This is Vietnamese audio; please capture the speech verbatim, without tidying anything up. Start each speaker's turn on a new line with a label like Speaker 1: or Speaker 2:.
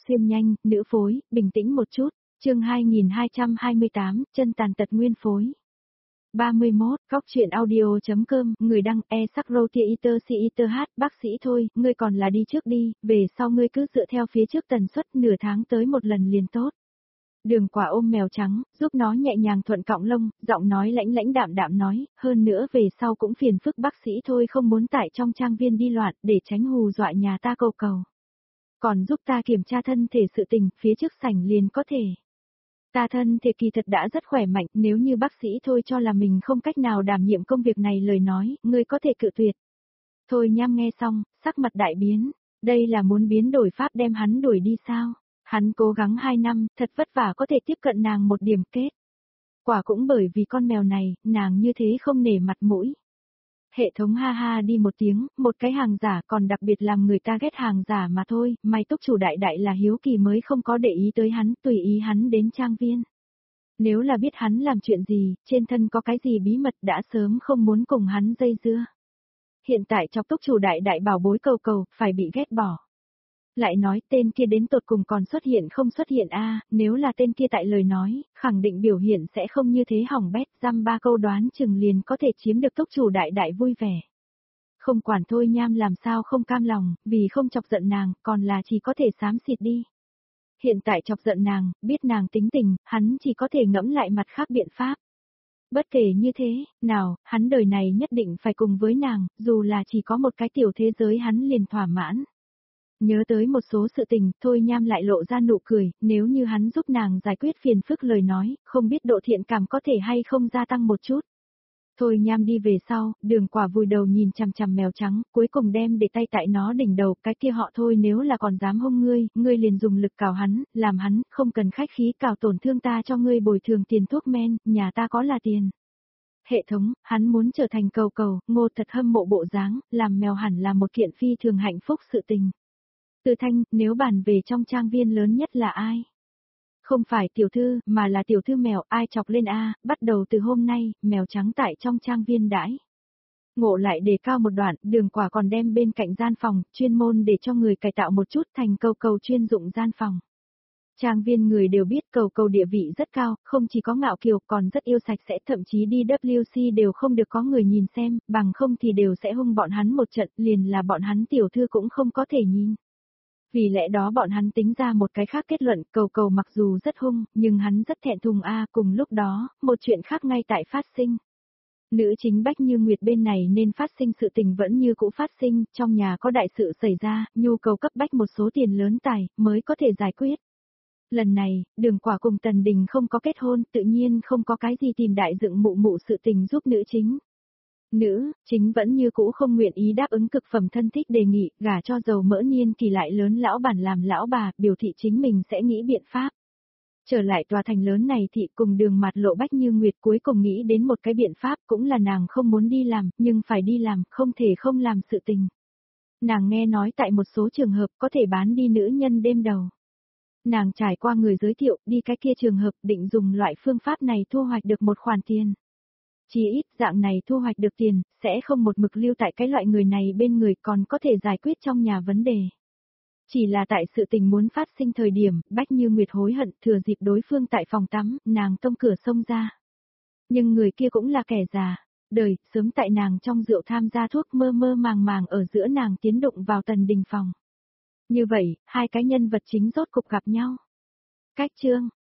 Speaker 1: xuyên nhanh, nữ phối, bình tĩnh một chút. Chương hai nghìn hai trăm hai mươi tám, chân tàn tật nguyên phối. ba mươi mốt, góc truyện audio.com, người đăng, e sắc rotia iter si iter hát, bác sĩ thôi, ngươi còn là đi trước đi, về sau ngươi cứ dựa theo phía trước tần suất nửa tháng tới một lần liền tốt. Đường Quả ôm mèo trắng, giúp nó nhẹ nhàng thuận cọng lông, giọng nói lãnh lãnh đạm đạm nói, hơn nữa về sau cũng phiền phức bác sĩ thôi, không muốn tại trong trang viên đi loạn, để tránh hù dọa nhà ta cầu cầu. Còn giúp ta kiểm tra thân thể sự tình, phía trước sảnh liền có thể. Ta thân thể kỳ thật đã rất khỏe mạnh, nếu như bác sĩ thôi cho là mình không cách nào đảm nhiệm công việc này lời nói, ngươi có thể cự tuyệt. Thôi Nham nghe xong, sắc mặt đại biến, đây là muốn biến đổi pháp đem hắn đuổi đi sao? Hắn cố gắng hai năm, thật vất vả có thể tiếp cận nàng một điểm kết. Quả cũng bởi vì con mèo này, nàng như thế không nể mặt mũi. Hệ thống ha ha đi một tiếng, một cái hàng giả còn đặc biệt làm người ta ghét hàng giả mà thôi, may túc chủ đại đại là hiếu kỳ mới không có để ý tới hắn, tùy ý hắn đến trang viên. Nếu là biết hắn làm chuyện gì, trên thân có cái gì bí mật đã sớm không muốn cùng hắn dây dưa. Hiện tại chọc túc chủ đại đại bảo bối cầu cầu, phải bị ghét bỏ. Lại nói tên kia đến tột cùng còn xuất hiện không xuất hiện a nếu là tên kia tại lời nói, khẳng định biểu hiện sẽ không như thế hỏng bét, dăm ba câu đoán chừng liền có thể chiếm được túc chủ đại đại vui vẻ. Không quản Thôi Nham làm sao không cam lòng, vì không chọc giận nàng, còn là chỉ có thể xám xịt đi. Hiện tại chọc giận nàng, biết nàng tính tình, hắn chỉ có thể ngẫm lại mặt khác biện pháp. Bất kể như thế, nào, hắn đời này nhất định phải cùng với nàng, dù là chỉ có một cái tiểu thế giới hắn liền thỏa mãn. Nhớ tới một số sự tình, Thôi Nham lại lộ ra nụ cười, nếu như hắn giúp nàng giải quyết phiền phức lời nói, không biết độ thiện cảm có thể hay không gia tăng một chút. Thôi Nham đi về sau, Đường Quả vùi đầu nhìn chằm chằm mèo trắng, cuối cùng đem để tay tại nó đỉnh đầu, cái kia họ Thôi nếu là còn dám hông ngươi, ngươi liền dùng lực cào hắn, làm hắn, không cần khách khí cào tổn thương ta cho ngươi bồi thường tiền thuốc men, nhà ta có là tiền. Hệ thống, hắn muốn trở thành cầu cầu, Ngô thật hâm mộ bộ dáng, làm mèo hẳn là một kiện phi thường hạnh phúc sự tình. Từ Thanh, nếu bàn về trong trang viên lớn nhất là ai? Không phải tiểu thư, mà là tiểu thư mèo, ai chọc lên a, bắt đầu từ hôm nay, mèo trắng tại trong trang viên đãi. Ngộ lại đề cao một đoạn, Đường Quả còn đem bên cạnh gian phòng, chuyên môn để cho người cải tạo một chút thành cầu cầu chuyên dụng gian phòng. Trang viên người đều biết cầu cầu địa vị rất cao, không chỉ có ngạo kiều còn rất yêu sạch sẽ, thậm chí đi W C đều không được có người nhìn xem, bằng không thì đều sẽ hung bọn hắn một trận, liền là bọn hắn tiểu thư cũng không có thể nhìn. Vì lẽ đó bọn hắn tính ra một cái khác kết luận, cầu cầu mặc dù rất hung, nhưng hắn rất thẹn thùng a cùng lúc đó, một chuyện khác ngay tại phát sinh. Nữ chính Bách Như Nguyệt bên này nên phát sinh sự tình vẫn như cũ phát sinh, trong nhà có đại sự xảy ra, nhu cầu cấp bách một số tiền lớn tài, mới có thể giải quyết. Lần này, Đường Quả cùng Tần Đình không có kết hôn, tự nhiên không có cái gì tìm đại dựng mụ mụ sự tình giúp nữ chính. Nữ, chính vẫn như cũ không nguyện ý đáp ứng cực phẩm thân thích đề nghị, gả cho giàu mỡ niên kỳ lại lớn lão bản làm lão bà, biểu thị chính mình sẽ nghĩ biện pháp. Trở lại tòa thành lớn này thị cùng Đường Mặt Lộ Bách Như Nguyệt cuối cùng nghĩ đến một cái biện pháp, cũng là nàng không muốn đi làm, nhưng phải đi làm, không thể không làm sự tình. Nàng nghe nói tại một số trường hợp có thể bán đi nữ nhân đêm đầu. Nàng trải qua người giới thiệu, đi cái kia trường hợp định dùng loại phương pháp này thu hoạch được một khoản tiền. Chỉ ít dạng này thu hoạch được tiền, sẽ không một mực lưu tại cái loại người này bên người còn có thể giải quyết trong nhà vấn đề. Chỉ là tại sự tình muốn phát sinh thời điểm, Bách Như Nguyệt hối hận thừa dịp đối phương tại phòng tắm, nàng tông cửa xông ra. Nhưng người kia cũng là kẻ già, đời, sớm tại nàng trong rượu tham gia thuốc mơ mơ màng màng ở giữa nàng tiến đụng vào Tần Đình phòng. Như vậy, hai cái nhân vật chính rốt cục gặp nhau. Cách chương